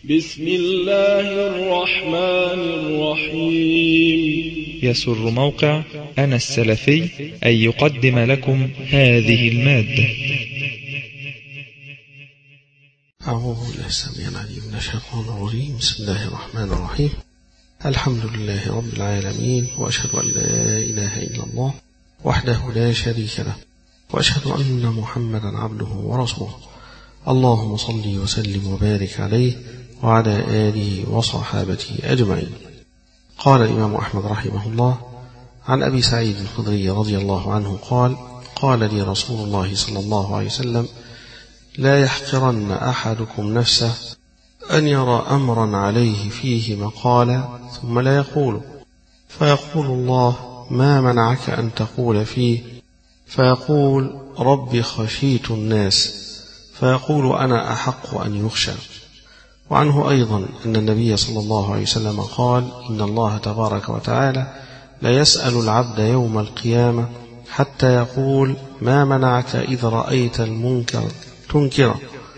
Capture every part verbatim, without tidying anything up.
بسم الله الرحمن الرحيم. يسر موقع أنا السلفي أن يقدم لكم هذه المادة. أعوذ بالله السميع العليم من الشيطان الرجيم. بسم الله الرحمن الرحيم. الحمد لله رب العالمين، وأشهد أن لا إله إلا الله وحده لا شريك له، وأشهد أن محمدا عبده ورسوله. اللهم صل وسلم وبارك عليه وعلى آله وصحابته أجمعين. قال الإمام أحمد رحمه الله عن أبي سعيد الخدري رضي الله عنه قال: قال لي رسول الله صلى الله عليه وسلم: لا يحقرن أحدكم نفسه أن يرى أمرا عليه فيه مقالا ثم لا يقول، فيقول الله: ما منعك أن تقول فيه؟ فيقول: ربي خشيت الناس. فيقول: أنا أحق أن يخشى. وعنه أيضا أن النبي صلى الله عليه وسلم قال: إن الله تبارك وتعالى لا يسأل العبد يوم القيامة حتى يقول: ما منعك إذ رأيت المنكر تنكره؟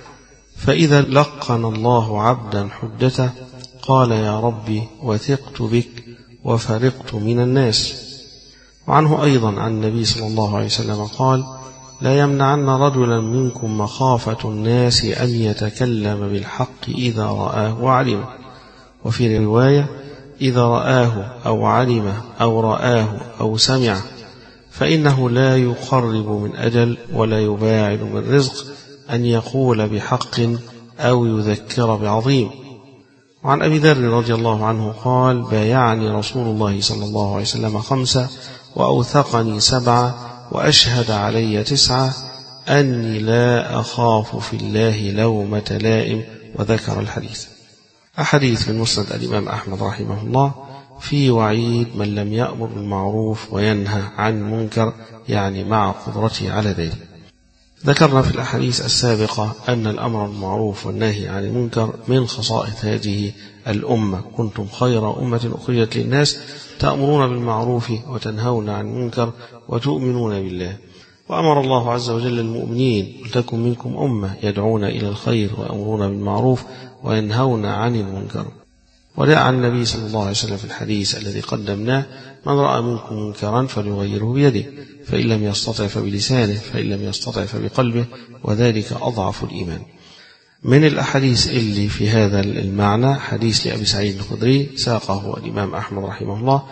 فإذا لقن الله عبدا حجته قال: يا ربي وثقت بك وفرقت من الناس. وعنه أيضا عن النبي صلى الله عليه وسلم قال: لا يمنعن رجلا منكم مخافة الناس أن يتكلم بالحق إذا رآه وعلمه. وفي رواية: إذا رآه أو علمه أو رآه أو سمعه، فإنه لا يقرب من أجل ولا يباعد من رزق أن يقول بحق أو يذكر بعظيم. وعن أبي ذر رضي الله عنه قال: بايعني رسول الله صلى الله عليه وسلم خمسة وأوثقني سبعة وأشهد علي تسعة أني لا أخاف في الله لومة لائم، وذكر الحديث. أحاديث من مسند الإمام أحمد رحمه الله في وعيد من لم يأمر بالمعروف وينهى عن المنكر، يعني مع قدرته على ذلك. ذكرنا في الأحاديث السابقة أن الأمر بالمعروف والنهي عن المنكر من خصائص هذه الأمة: كنتم خير أمة أخرجت للناس تأمرون بالمعروف وتنهون عن المنكر وتؤمنون بالله. وأمر الله عز وجل المؤمنين: ولتكن منكم أمة يدعون إلى الخير ويأمرون بالمعروف وينهون عن المنكر. ودعا النبي صلى الله عليه وسلم في الحديث الذي قدمناه: من رأى منكم منكرا فليغيره بيده، فإن لم يستطع فبلسانه، فإن لم يستطع فبقلبه، وذلك أضعف الإيمان. من الأحاديث اللي في هذا المعنى حديث لأبي سعيد الخدري ساقه الإمام أحمد رحمه الله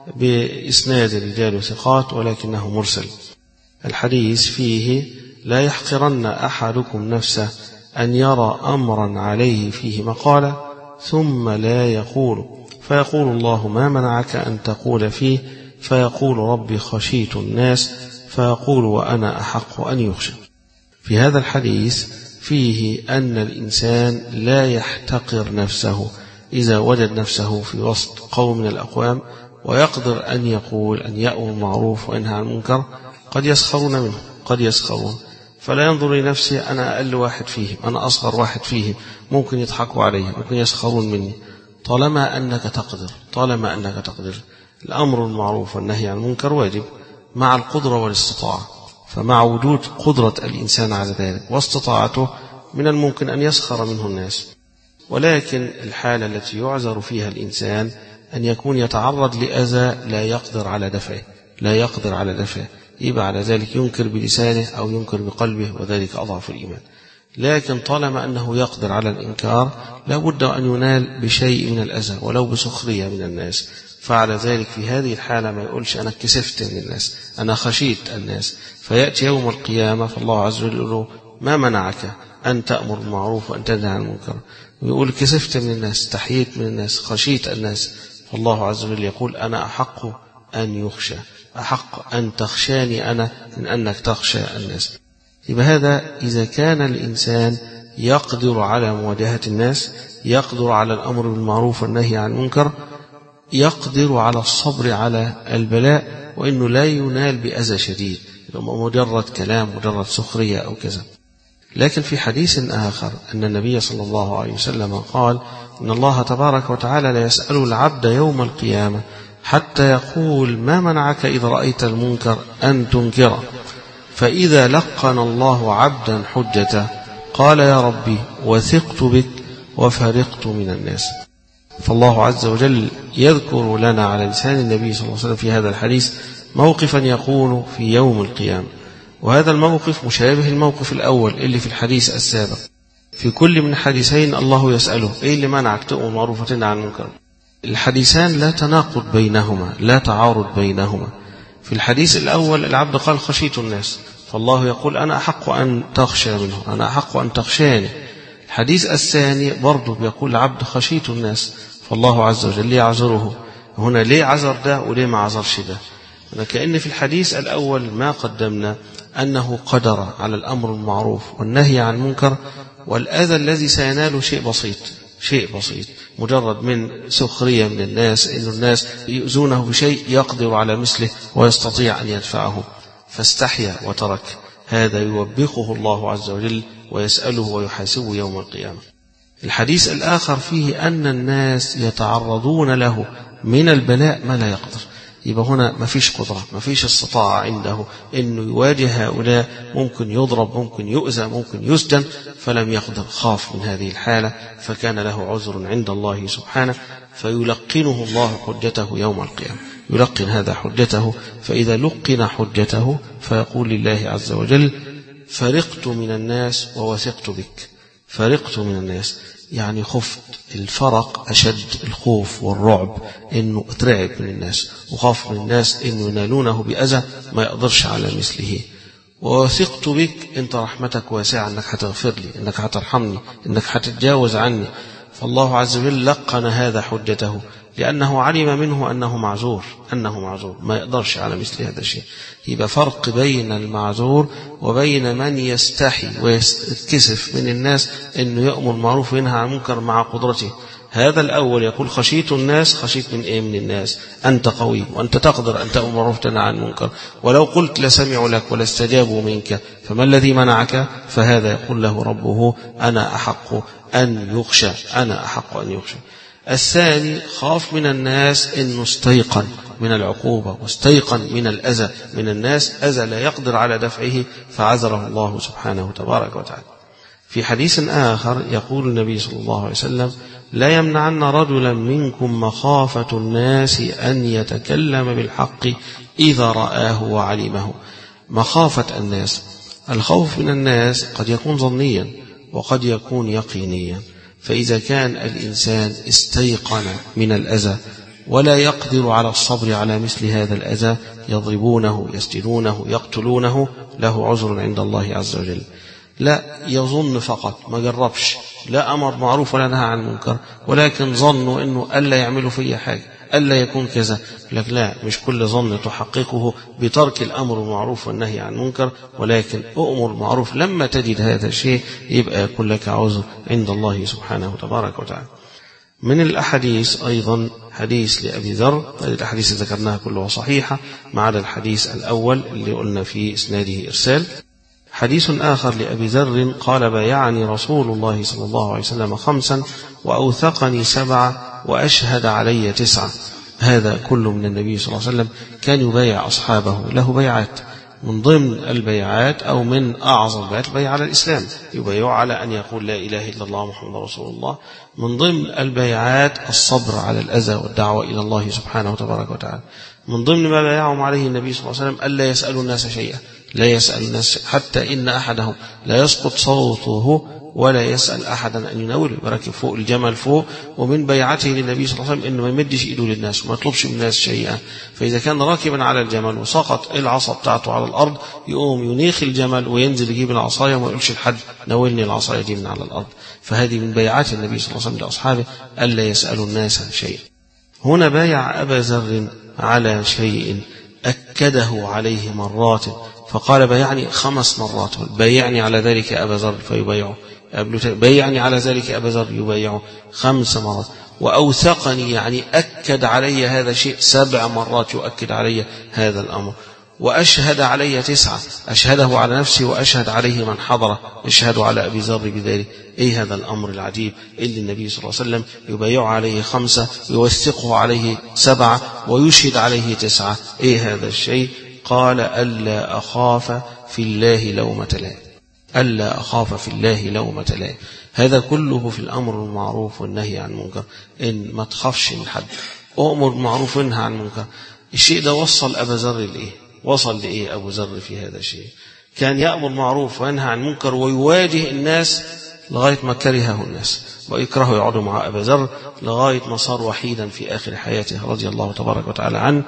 بإسناد رجال ثقات ولكنه مرسل. الحديث فيه: لا يحقرن أحدكم نفسه أن يرى أمرا عليه فيه مقالا ثم لا يقول، فيقول الله: ما منعك أن تقول فيه؟ فيقول: ربي خشيت الناس. فيقول: وأنا أحق أن يخشى. في هذا الحديث فيه أن الإنسان لا يحتقر نفسه إذا وجد نفسه في وسط قوم من الأقوام ويقدر أن يقول أن يأمر بالمعروف وينهى عن المنكر. قد يسخرون منه، قد يسخرون، فلا ينظر لنفسه أنا أقل واحد فيهم، أنا أصغر واحد فيهم، ممكن يضحكوا علي، ممكن يسخرون مني. طالما أنك تقدر طالما أنك تقدر الأمر بالمعروف والنهي عن المنكر واجب مع القدرة والاستطاعة. فمع وجود قدرة الإنسان على ذلك واستطاعته من الممكن أن يسخر منه الناس. ولكن الحالة التي يعذر فيها الإنسان أن يكون يتعرض لأذى لا يقدر على دفعه لا يقدر على دفعه يبقى على ذلك ينكر بلسانه أو ينكر بقلبه، وذلك أضعف الإيمان. لكن طالما أنه يقدر على الإنكار لا بد أن ينال بشيء من الأذى ولو بسخرية من الناس. فعلى ذلك في هذه الحالة ما يقولش أنا كسفت من الناس، أنا خشيت الناس. فيأتي يوم القيامة فالله عز وجل يقول له: ما منعك أن تأمر بالمعروف وأن تنهى عن المنكر؟ ويقول: كسفت من الناس، استحييت من الناس، خشيت الناس. فالله عز وجل يقول: أنا أحق أن يخشى، أحق أن تخشاني أنا من أنك تخشى الناس. يبقى هذا إذا كان الإنسان يقدر على مواجهة الناس، يقدر على الأمر بالمعروف والنهي عن المنكر، يقدر على الصبر على البلاء، وإنه لا ينال بأذى شديد، مجرد كلام، مجرد سخرية أو كذا. لكن في حديث آخر أن النبي صلى الله عليه وسلم قال: إن الله تبارك وتعالى لا يسأل العبد يوم القيامة حتى يقول: ما منعك إذ رأيت المنكر أن تنكره؟ فإذا لقن الله عبدا حجته قال: يا ربي وثقت بك وفرقت من الناس. فالله عز وجل يذكر لنا على لسان النبي صلى الله عليه وسلم في هذا الحديث موقفا يكون في يوم القيامة، وهذا الموقف مشابه الموقف الأول اللي في الحديث السابق. في كل من الحديثين الله يسأله: إيه اللي منعك تؤمر معروف وتنهى عن المنكر؟ الحديثان لا تناقض بينهما، لا تعارض بينهما. في الحديث الأول العبد قال: خشيت الناس، فالله يقول: أنا أحق أن تخشى منه، أنا أحق أن تخشاني. الحديث الثاني برضه بيقول العبد: خشيت الناس، فالله عز وجل يعذره. هنا ليه عذر ده وليه ما عذرش ده؟ كأن في الحديث الأول ما قدمنا أنه قدر على الأمر المعروف والنهي عن المنكر، والأذى الذي سيناله شيء بسيط، شيء بسيط مجرد من سخرية من الناس، إن الناس يؤذونه بشيء يقدر على مثله ويستطيع أن يدفعه، فاستحيا وترك. هذا يوبخه الله عز وجل ويسأله ويحاسبه يوم القيامة. الحديث الآخر فيه أن الناس يتعرضون له من البلاء ما لا يقدر. يبقى هنا ما فيش قدرة، ما فيش استطاعة عنده إنه يواجه هؤلاء، ممكن يضرب، ممكن يؤذى، ممكن يسجن، فلم يقدر، خاف من هذه الحالة، فكان له عذر عند الله سبحانه، فيلقنه الله حجته يوم القيامة، يلقن هذا حجته. فإذا لقن حجته فيقول لله عز وجل: فرقت من الناس ووثقت بك. فرقت من الناس يعني خفت، الفرق أشد الخوف والرعب، إنه اترعب من الناس وخاف من الناس إنه ينالونه بأذى ما يقدرش على مثله. ووثقت بك، أنت رحمتك واسعة، أنك هتغفر لي، أنك هترحمني، أنك هتتجاوز عني. فالله عز وجل لقن هذا حجته، لأنه علم منه أنه معذور، أنه معذور ما يقدرش على مثل هذا الشيء. يبقى فرق بين المعذور وبين من يستحي ويتكسف من الناس أنه يأمر معروف وينهى عن المنكر مع قدرته. هذا الأول يقول: خشيت الناس. خشيت من إيه؟ من الناس. أنت قوي وأنت تقدر أن تأمر معروف وتنهى عن المنكر، ولو قلت لسمعوا لك ولا استجابوا منك، فما الذي منعك؟ فهذا يقول له ربه: أنا أحق أن يخشى، أنا أحق أن يخشى. الثاني خاف من الناس، إنه استيقن من العقوبة واستيقن من الأذى من الناس، أذى لا يقدر على دفعه، فعذره الله سبحانه تبارك وتعالى. في حديث آخر يقول النبي صلى الله عليه وسلم: لا يمنعن رجلا منكم مخافة الناس أن يتكلم بالحق إذا رآه وعلمه. مخافة الناس، الخوف من الناس قد يكون ظنيا وقد يكون يقينيا. فإذا كان الإنسان استيقن من الأذى ولا يقدر على الصبر على مثل هذا الأذى، يضربونه، يسجنونه، يقتلونه، له عذر عند الله عز وجل. لا يظن فقط، ما جربش، لا أمر معروف ولا نهى عن منكر، ولكن ظنوا أنه ألا يعملوا فيه حاجة، ألا يكون كذا. لك لا، مش كل ظن تحققه بترك الأمر المعروف والنهي عن منكر، ولكن أؤمر معروف لما تجد هذا الشيء يبقى يكون لك عذر عند الله سبحانه تبارك وتعالى. من الأحاديث أيضا حديث لأبي ذر، الأحاديث ذكرناها كلها صحيحة ما عدا الحديث الأول اللي قلنا في إسناده إرسال. حديث آخر لأبي ذر قال: بايعني رسول الله صلى الله عليه وسلم خمسا وأوثقني سبعة وأشهد علي تسعة. هذا كله من النبي صلى الله عليه وسلم، كان يبايع أصحابه، له بيعات، من ضمن البيعات أو من أعظم البيعات البيع على الإسلام، يبايع على أن يقول لا إله إلا الله محمد رسول الله. من ضمن البيعات الصبر على الأذى والدعوة إلى الله سبحانه وتبارك وتعالى. من ضمن ما بايعهم عليه النبي صلى الله عليه وسلم ألا يسألوا الناس شيئا، لا يسأل الناس، حتى إن أحدهم لا يسقط صوته ولا يسأل أحدا أن يناوله، بركب فوق الجمل فوق. ومن بيعته للنبي صلى الله عليه وسلم إنه ما يمدش إيده للناس وما يطلبش من الناس شيئا. فإذا كان راكبا على الجمل وسقط العصا بتاعته على الأرض، يقوم ينيخ الجمل وينزل يجيب العصاية وما يقولش لحد ناولني العصاية دي من على الأرض. فهذه من بيعات النبي صلى الله عليه وسلم لأصحابه ألا يسألوا الناس شيئا. هنا بايع أبا ذر على شيء أكده عليه مرات، فقال: بايعني خمس مرات، بايعني على ذلك أبا ذر فيبايعه، بايعني على ذلك أبا ذر يبايعه خمس مرات. وأوثقني يعني أكد علي هذا الشيء سبع مرات، يؤكد علي هذا الأمر. وأشهد علي تسعة، أشهده على نفسي وأشهد عليه من حضره، أشهد على أبي ذر بذلك. إيه هذا الأمر العجيب اللي النبي صلى الله عليه وسلم يبايع عليه خمسة، يوثقه عليه سبعة، ويشهد عليه تسعة؟ إيه هذا الشيء؟ قال: ألا أخاف في الله لومة لائم. ألا أخاف في الله لومة لائم. هذا كله في الأمر بالمعروف والنهي عن المنكر، إن ما تخافش من حد، أؤمر بالمعروف وانهى عن المنكر. الشيء ده وصل أبا ذر لإيه؟ وصل لإيه أبو ذر في هذا الشيء؟ كان يأمر بالمعروف وينهى عن المنكر ويواجه الناس لغاية ما كرهه الناس ويكرهوا يقعدوا مع أبا ذر، لغاية ما صار وحيدا في آخر حياته رضي الله تبارك وتعالى عنه،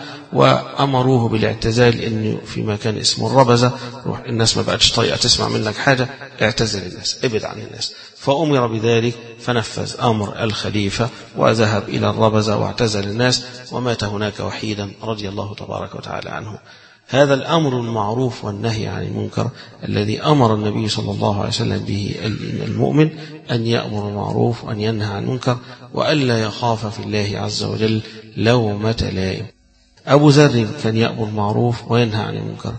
وأمروه بالاعتزال، إنه في مكان اسمه الربزة، روح الناس ما بقتش طريقة تسمع منك حاجة، اعتزل الناس، ابعد عن الناس. فأمر بذلك فنفذ أمر الخليفة وذهب إلى الربزة واعتزل الناس ومات هناك وحيدا رضي الله تبارك وتعالى عنه. هذا الأمر المعروف والنهي عن المنكر الذي أمر النبي صلى الله عليه وسلم به المؤمن، أن يأمر المعروف وأن ينهى عن المنكر وألا يخاف في الله عز وجل لومة لائم. أبو ذر كان يأمر المعروف وينهى عن المنكر،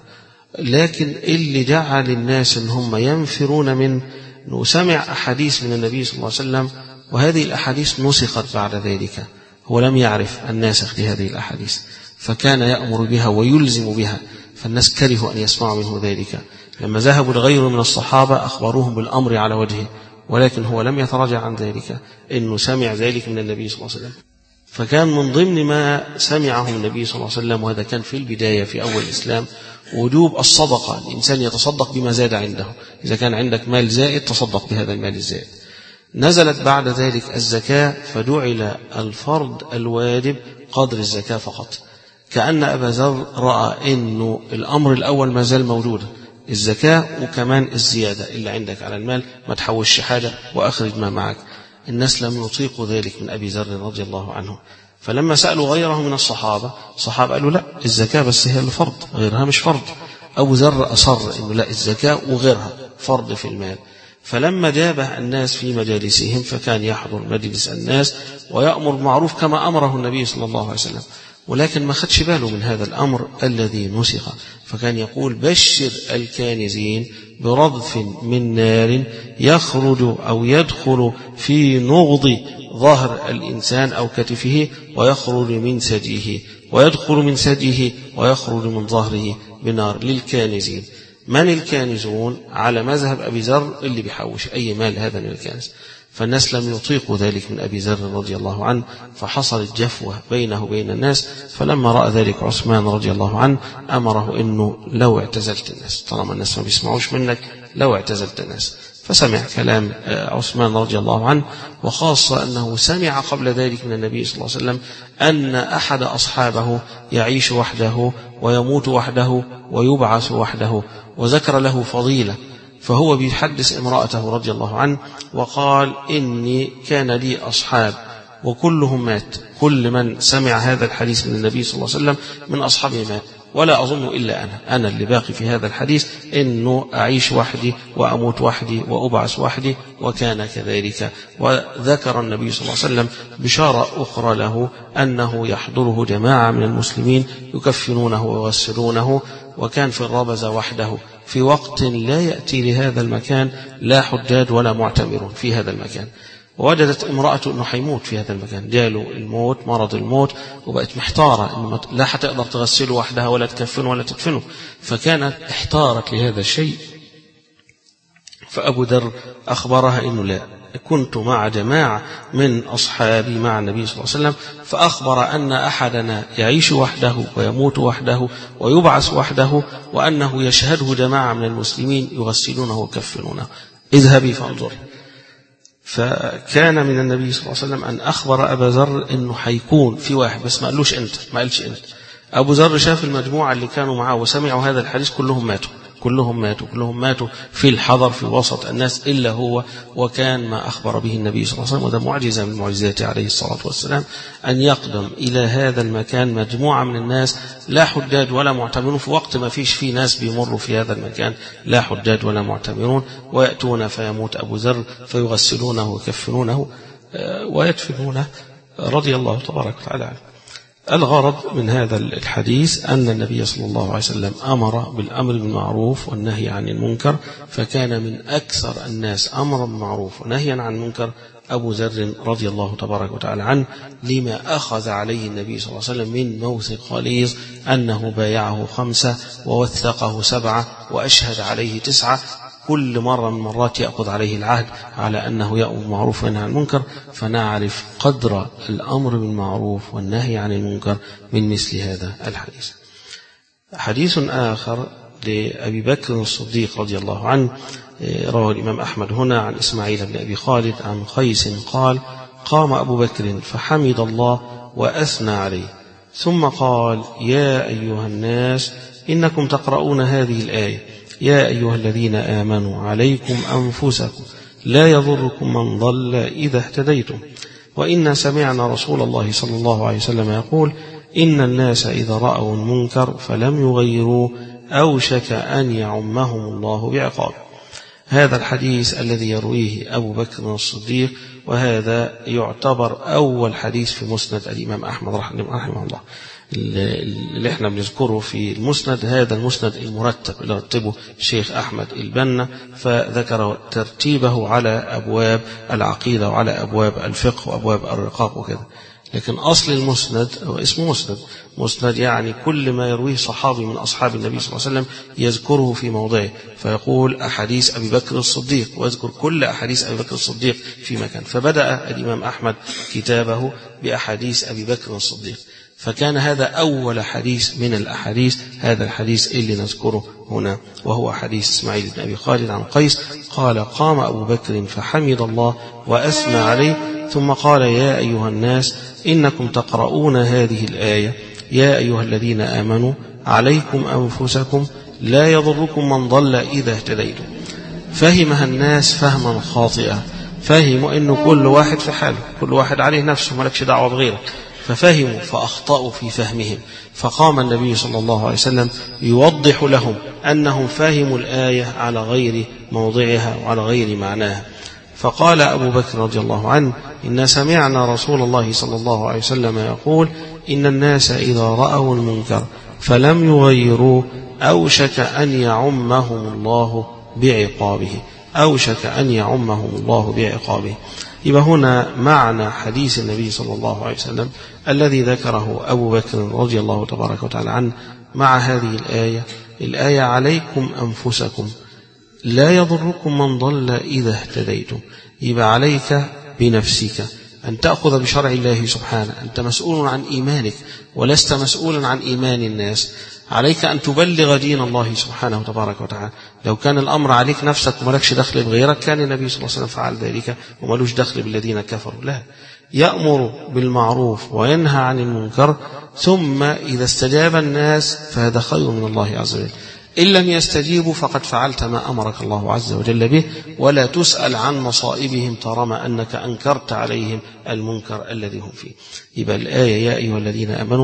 لكن اللي جعل الناس إن هم ينفرون من أنه سمع أحاديث من النبي صلى الله عليه وسلم، وهذه الأحاديث نسخت بعد ذلك، هو لم يعرف الناسخ لهذه الأحاديث، فكان يأمر بها ويلزم بها، فالناس كرهوا أن يسمعوا منه ذلك. لما ذهبوا لغيره من الصحابة أخبروهم بالأمر على وجهه، ولكن هو لم يتراجع عن ذلك، إنه سمع ذلك من النبي صلى الله عليه وسلم. فكان من ضمن ما سمعه النبي صلى الله عليه وسلم، وهذا كان في البداية في أول الإسلام، وجوب الصدقة، الإنسان يتصدق بما زاد عنده، إذا كان عندك مال زائد تصدق بهذا المال الزائد. نزلت بعد ذلك الزكاة، فجعل الفرض الواجب قدر الزكاة فقط، كأن أبا ذر رأى إنه الأمر الأول ما زال موجود، الزكاة وكمان الزيادة اللي عندك على المال، ما تحوش حاجة وأخرج ما معك. الناس لم يطيقوا ذلك من أبي ذر رضي الله عنه، فلما سألوا غيره من الصحابة، الصحابة قالوا لا، الزكاة بس هي الفرض، غيرها مش فرض. أبو ذر أصر إنه لا، الزكاة وغيرها فرض في المال. فلما جابه الناس في مجالسهم، فكان يحضر مجلس الناس ويأمر بالمعروف كما أمره النبي صلى الله عليه وسلم، ولكن ما خدش باله من هذا الأمر الذي نسخ، فكان يقول: بشر الكانزين برضف من نار يخرج أو يدخل في نغض ظهر الإنسان أو كتفه ويخرج من ثديه، ويدخل من ثديه ويخرج من ظهره بنار للكانزين. من الكانزون؟ على مذهب أبي ذر اللي بيحوش أي مال، هذا من الكانز. فالناس لم يطيقوا ذلك من أبي ذر رضي الله عنه، فحصلت جفوة بينه وبين الناس. فلما رأى ذلك عثمان رضي الله عنه أمره إنه لو اعتزلت الناس، طالما الناس ما بيسمعوش منك لو اعتزلت الناس. فسمع كلام عثمان رضي الله عنه، وخاصة أنه سمع قبل ذلك من النبي صلى الله عليه وسلم أن أحد أصحابه يعيش وحده ويموت وحده ويبعث وحده، وذكر له فضيلة. فهو بيحدث امرأته رضي الله عنه وقال: إني كان لي أصحاب وكلهم مات، كل من سمع هذا الحديث من النبي صلى الله عليه وسلم من أصحابه مات، ولا أظن إلا أنا أنا اللي باقي في هذا الحديث، إنه أعيش وحدي وأموت وحدي وأبعث وحدي، وكان كذلك. وذكر النبي صلى الله عليه وسلم بشارة أخرى له أنه يحضره جماعة من المسلمين يكفنونه ويغسلونه، وكان في الربزة وحده في وقت لا يأتي لهذا المكان لا حجاج ولا معتمرون في هذا المكان. ووجدت امرأة أنه حيموت في هذا المكان، جاله الموت، مرض الموت، وبقت محتارة إنه لا حتقدر تغسله وحدها ولا تكفنه ولا تدفنه، فكانت احتارت لهذا الشيء. فأبو ذر أخبرها إنه لا، كنت مع جماعة من أصحابي مع النبي صلى الله عليه وسلم، فأخبر أن أحدنا يعيش وحده ويموت وحده ويبعث وحده، وأنه يشهده جماعة من المسلمين يغسلونه ويكفنونه، اذهبي فانظري. فكان من النبي صلى الله عليه وسلم أن أخبر أبا ذر أنه حيكون في واحد، بس ما قالوش أنت، ما قالش أنت. أبو ذر شاف المجموعة اللي كانوا معه وسمعوا هذا الحديث كلهم ماتوا كلهم ماتوا كلهم ماتوا في الحضر في وسط الناس إلا هو، وكان ما أخبر به النبي صلى الله عليه وسلم. وده معجزة من معجزاته عليه الصلاة والسلام، أن يقدم إلى هذا المكان مجموعة من الناس لا حجاج ولا معتمرون، في وقت ما فيش فيه ناس بيمروا في هذا المكان لا حجاج ولا معتمرون، ويأتون فيموت أبو ذر فيغسلونه ويكفنونه ويدفنونه رضي الله تبارك وتعالى عنه. الغرض من هذا الحديث أن النبي صلى الله عليه وسلم أمر بالأمر بالمعروف والنهي عن المنكر، فكان من أكثر الناس أمرا بالمعروف ونهيا عن المنكر أبو ذر رضي الله تبارك وتعالى عنه، لما أخذ عليه النبي صلى الله عليه وسلم من موثق غليظ، أنه بايعه خمسة ووثقه سبعة وأشهد عليه تسعة، كل مرة من مرات يأخذ عليه العهد على أنه يأمر بالمعروف وينهى عن المنكر، فنعرف قدر الأمر بالمعروف والنهي عن المنكر من مثل هذا الحديث. حديث آخر لأبي بكر الصديق رضي الله عنه رواه الإمام أحمد هنا عن إسماعيل بن أبي خالد عن قيس قال: قام أبو بكر فحمد الله وأثنى عليه، ثم قال: يا أيها الناس إنكم تقرؤون هذه الآية: يا أيها الذين آمنوا عليكم أنفسكم لا يضركم من ضل إذا اهتديتم، وإنا سمعنا رسول الله صلى الله عليه وسلم يقول: إن الناس إذا رأوا المنكر فلم يغيروا أوشك أن يعمهم الله بعقاب. هذا الحديث الذي يرويه أبو بكر الصديق، وهذا يعتبر أول حديث في مسند الإمام أحمد رحمه الله. اللي احنا بنذكره في المسند هذا المسند المرتب اللي رتبه الشيخ أحمد البنا، فذكر ترتيبه على أبواب العقيدة وعلى أبواب الفقه وأبواب الرقاق وكذا. لكن أصل المسند هو اسمه مسند، مسند يعني كل ما يرويه صحابي من أصحاب النبي صلى الله عليه وسلم يذكره في موضعه، فيقول أحاديث أبي بكر الصديق ويذكر كل أحاديث أبي بكر الصديق في مكان. فبدأ الإمام أحمد كتابه بأحاديث أبي بكر الصديق، فكان هذا أول حديث من الأحاديث، هذا الحديث اللي نذكره هنا، وهو حديث إسماعيل بن أبي خالد عن قيس قال: قام أبو بكر فحمد الله وأثنى عليه، ثم قال: يا أيها الناس إنكم تقرؤون هذه الآية: يا أيها الذين آمنوا عليكم أنفسكم لا يضركم من ضل إذا اهتديتم. فهمها الناس فهما خاطئا، فهموا أنه كل واحد في حاله، كل واحد عليه نفسه ملكش دعوة بغيرك، ففهموا فأخطأوا في فهمهم، فقام النبي صلى الله عليه وسلم يوضح لهم أنهم فهموا الآية على غير موضعها وعلى غير معناها. فقال أبو بكر رضي الله عنه: إن سمعنا رسول الله صلى الله عليه وسلم يقول: إن الناس إذا رأوا المنكر فلم يغيروا أوشك أن يعمهم الله بعقابه، أوشك أن يعمهم الله بعقابه. يبقى هنا معنى حديث النبي صلى الله عليه وسلم الذي ذكره أبو بكر رضي الله تبارك وتعالى عنه مع هذه الآية: الآية عليكم أنفسكم لا يضركم من ضل إذا اهتديتم. يبقى عليك بنفسك أن تأخذ بشرع الله سبحانه، أنت مسؤول عن إيمانك ولست مسؤولا عن إيمان الناس. عليك أن تبلغ دين الله سبحانه وتبارك وتعالى. لو كان الأمر عليك نفسك وملكش دخل بغيرك كان النبي صلى الله عليه وسلم فعل ذلك وملوش دخل بالذين كفروا. لا، يأمر بالمعروف وينهى عن المنكر، ثم إذا استجاب الناس فهذا خير من الله عز وجل. إن لم يستجيبوا فقد فعلت ما أمرك الله عز وجل به، ولا تسأل عن مصائبهم طالما أنك أنكرت عليهم المنكر الذي هم فيه. يبقى الآية: يا أيها الذين آمنوا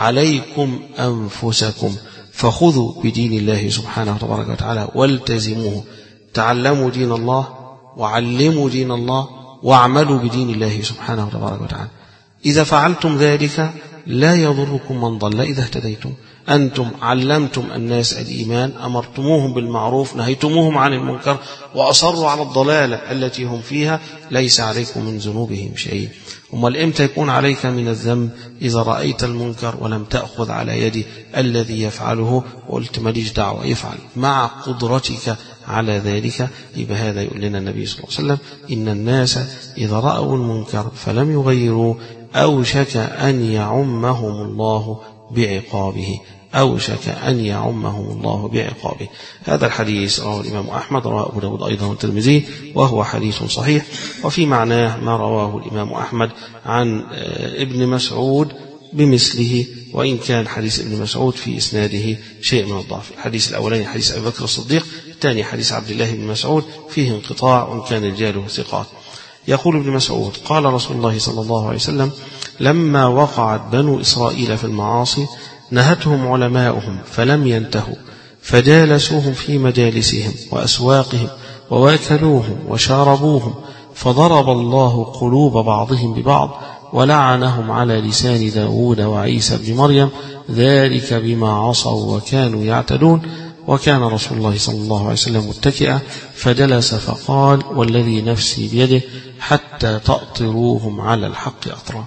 عليكم أنفسكم، فخذوا بدين الله سبحانه وتبارك وتعالى والتزموه، تعلموا دين الله وعلموا دين الله واعملوا بدين الله سبحانه وتبارك وتعالى. إذا فعلتم ذلك لا يضركم من ضل إذا اهتديتم. أنتم علمتم الناس الإيمان، أمرتموهم بالمعروف، نهيتموهم عن المنكر، وأصروا على الضلالة التي هم فيها، ليس عليكم من ذنوبهم شيء. أمال إمتى يكون عليك من الذنب؟ إذا رأيت المنكر ولم تأخذ على يد الذي يفعله وقلت ماليش دعوة، يفعل مع قدرتك على ذلك. يبقى هذا يقول لنا النبي صلى الله عليه وسلم: إن الناس إذا رأوا المنكر فلم يغيروا أوشك أن يعمهم الله بعقابه، أوشك أن يعمهم الله بعقابه. هذا الحديث رواه الإمام أحمد، رواه أبو داود أيضا والترمذي، وهو حديث صحيح. وفي معناه ما رواه الإمام أحمد عن ابن مسعود بمثله، وإن كان حديث ابن مسعود في إسناده شيء من الضعف. الحديث الأولاني حديث أبي بكر الصديق، الثاني حديث عبد الله بن مسعود فيه انقطاع وإن كان رجاله ثقات. يقول ابن مسعود: قال رسول الله صلى الله عليه وسلم: لما وقعت بنو إسرائيل في المعاصي نهتهم علماؤهم فلم ينتهوا، فجالسوهم في مجالسهم وأسواقهم وواكلوهم وشاربوهم، فضرب الله قلوب بعضهم ببعض ولعنهم على لسان داود وعيسى بن مريم، ذلك بما عصوا وكانوا يعتدون. وكان رسول الله صلى الله عليه وسلم متكئا فجلس فقال: والذي نفسي بيده حتى تأطروهم على الحق أطرا.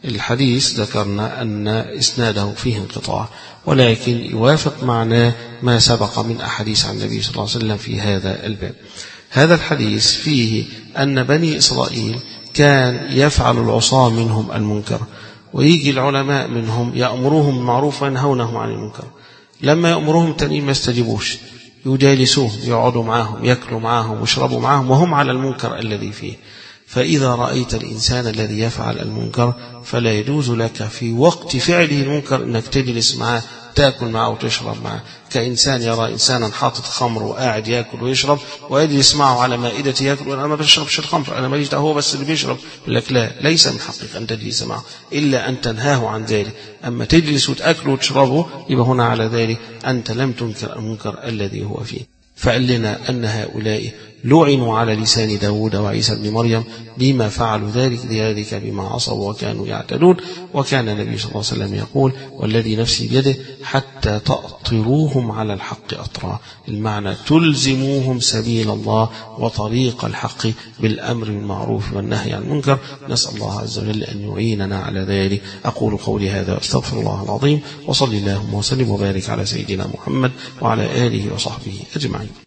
الحديث ذكرنا أن إسناده فيه انقطاع، ولكن يوافق معناه ما سبق من أحاديث عن النبي صلى الله عليه وسلم في هذا الباب. هذا الحديث فيه أن بني إسرائيل كان يفعل العصاة منهم المنكر، ويجي العلماء منهم يأمروهم بالمعروف وينهونهم عن المنكر. لما يأمروهم تانيين ما يستجيبوش، يجالسوهم، يقعدوا معهم، يأكلوا معهم ويشربوا معهم وهم على المنكر الذي فيه. فإذا رأيت الإنسان الذي يفعل المنكر فلا يجوز لك في وقت فعله المنكر أنك تجلس معه تأكل معه وتشرب معه، كإنسان يرى إنسانا حاطط خمر وقاعد يأكل ويشرب ويجلس معه على مائدة يأكل وأنا ما بشربش الخمر، أنا ماليش دعوة، هو بس اللي بيشرب. يقول لك لا، ليس من حقك أن تجلس معه إلا أن تنهاه عن ذلك. أما تجلس وتأكل وتشربه يبقى هنا على ذلك أنت لم تنكر المنكر الذي هو فيه. فقال لنا أن هؤلاء لعنوا على لسان داود وعيسى بن مريم لما فعلوا ذلك ذلك بما عصوا وكانوا يعتدون. وكان النبي صلى الله عليه وسلم يقول والذي نفسي بيده حتى تأطروهم على الحق أطرا، المعنى تلزموهم سبيل الله وطريق الحق بالأمر بالمعروف والنهي عن المنكر. نسأل الله عز وجل أن يعيننا على ذلك. أقول قولي هذا واستغفر الله العظيم، وصلي اللهم وسلم وبارك على سيدنا محمد وعلى آله وصحبه أجمعين.